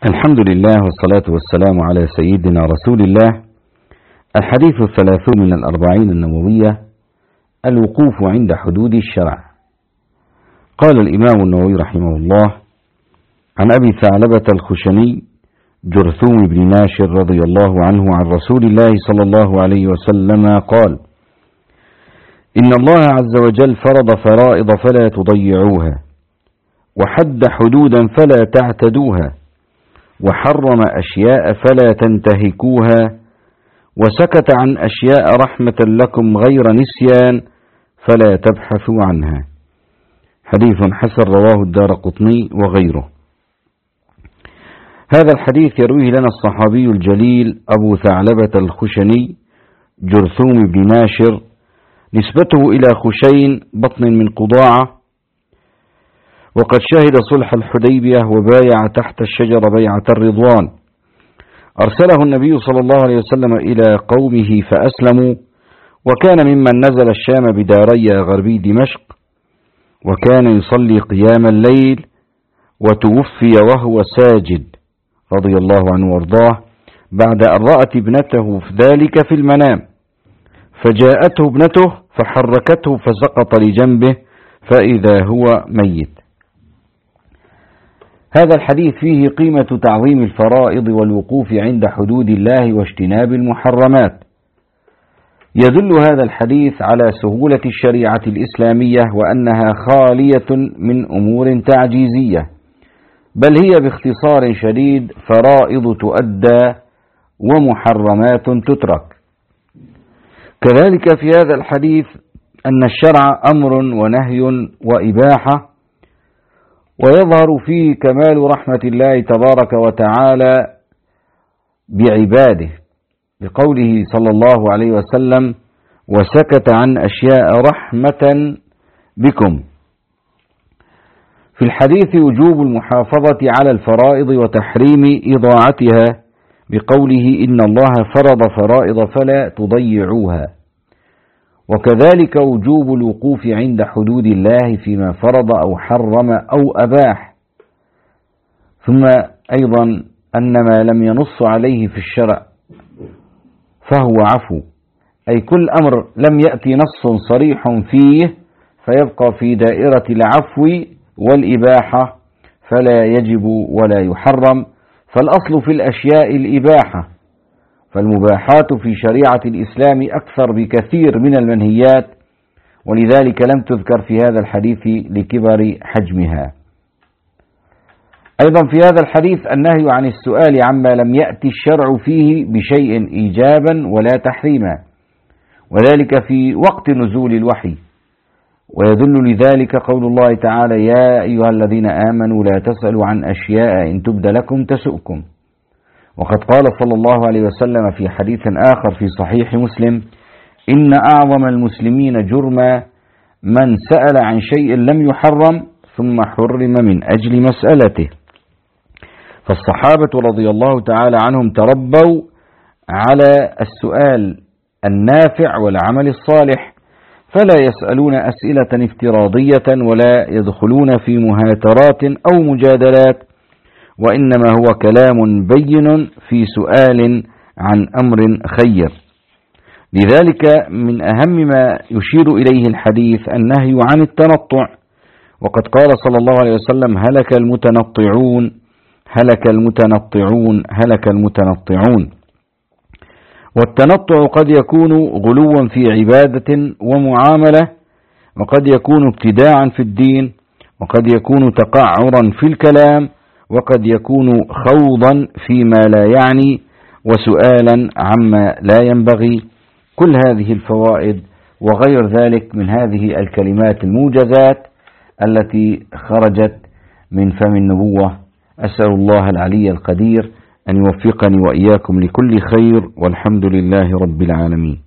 الحمد لله والصلاة والسلام على سيدنا رسول الله. الحديث 30 من الأربعين النووية: الوقوف عند حدود الشرع. قال الإمام النووي رحمه الله عن أبي ثعلبة الخشني جرثوم بن ناشر رضي الله عنه عن رسول الله صلى الله عليه وسلم قال: إن الله عز وجل فرض فرائض فلا تضيعوها، وحد حدودا فلا تعتدوها، وحرم أشياء فلا تنتهكوها، وسكت عن أشياء رحمة لكم غير نسيان فلا تبحثوا عنها. حديث حسن رواه الدارقطني وغيره. هذا الحديث يرويه لنا الصحابي الجليل أبو ثعلبة الخشني جرثوم بن ناشر، نسبته إلى خشين بطن من قضاعة، وقد شهد صلح الحديبية وبايع تحت الشجرة بيعة الرضوان. أرسله النبي صلى الله عليه وسلم إلى قومه فأسلموا، وكان ممن نزل الشام بداري غربي دمشق، وكان يصلي قيام الليل، وتوفي وهو ساجد رضي الله عنه وارضاه بعد أن رأت ابنته ذلك في المنام، فجاءته ابنته فحركته فسقط لجنبه فإذا هو ميت. هذا الحديث فيه قيمة تعظيم الفرائض والوقوف عند حدود الله واجتناب المحرمات. يدل هذا الحديث على سهولة الشريعة الإسلامية، وأنها خالية من أمور تعجيزية، بل هي باختصار شديد فرائض تؤدى ومحرمات تترك. كذلك في هذا الحديث أن الشرع أمر ونهي وإباحة، ويظهر فيه كمال رحمة الله تبارك وتعالى بعباده، بقوله صلى الله عليه وسلم: وسكت عن أشياء رحمة بكم. في الحديث وجوب المحافظة على الفرائض وتحريم إضاعتها، بقوله: إن الله فرض فرائض فلا تضيعوها. وكذلك وجوب الوقوف عند حدود الله فيما فرض أو حرم أو أباح. ثم أيضا أن ما لم ينص عليه في الشرع فهو عفو، أي كل أمر لم يأتي نص صريح فيه فيبقى في دائرة العفو والإباحة، فلا يجب ولا يحرم، فالأصل في الأشياء الإباحة، فالمباحات في شريعة الإسلام أكثر بكثير من المنهيات، ولذلك لم تذكر في هذا الحديث لكبر حجمها. أيضا في هذا الحديث النهي عن السؤال عما لم يأتي الشرع فيه بشيء إيجابا ولا تحريما، وذلك في وقت نزول الوحي. ويدل لذلك قول الله تعالى: يا أيها الذين آمنوا لا تسألوا عن أشياء إن تبد لكم تسؤكم. وقد قال صلى الله عليه وسلم في حديث آخر في صحيح مسلم: إن أعظم المسلمين جرما من سأل عن شيء لم يحرم ثم حرم من أجل مسألته. فالصحابة رضي الله تعالى عنهم تربوا على السؤال النافع والعمل الصالح، فلا يسألون أسئلة افتراضية ولا يدخلون في مهاترات أو مجادلات، وإنما هو كلام بين في سؤال عن أمر خير. لذلك من أهم ما يشير إليه الحديث النهي عن التنطع، وقد قال صلى الله عليه وسلم: هلك المتنطعون هلك المتنطعون هلك المتنطعون. والتنطع قد يكون غلوا في عبادة ومعاملة، وقد يكون ابتداعا في الدين، وقد يكون تقعرا في الكلام، وقد يكون خوضا فيما لا يعني، وسؤالا عما لا ينبغي. كل هذه الفوائد وغير ذلك من هذه الكلمات الموجزات التي خرجت من فم النبوة. أسأل الله العلي القدير أن يوفقني وإياكم لكل خير، والحمد لله رب العالمين.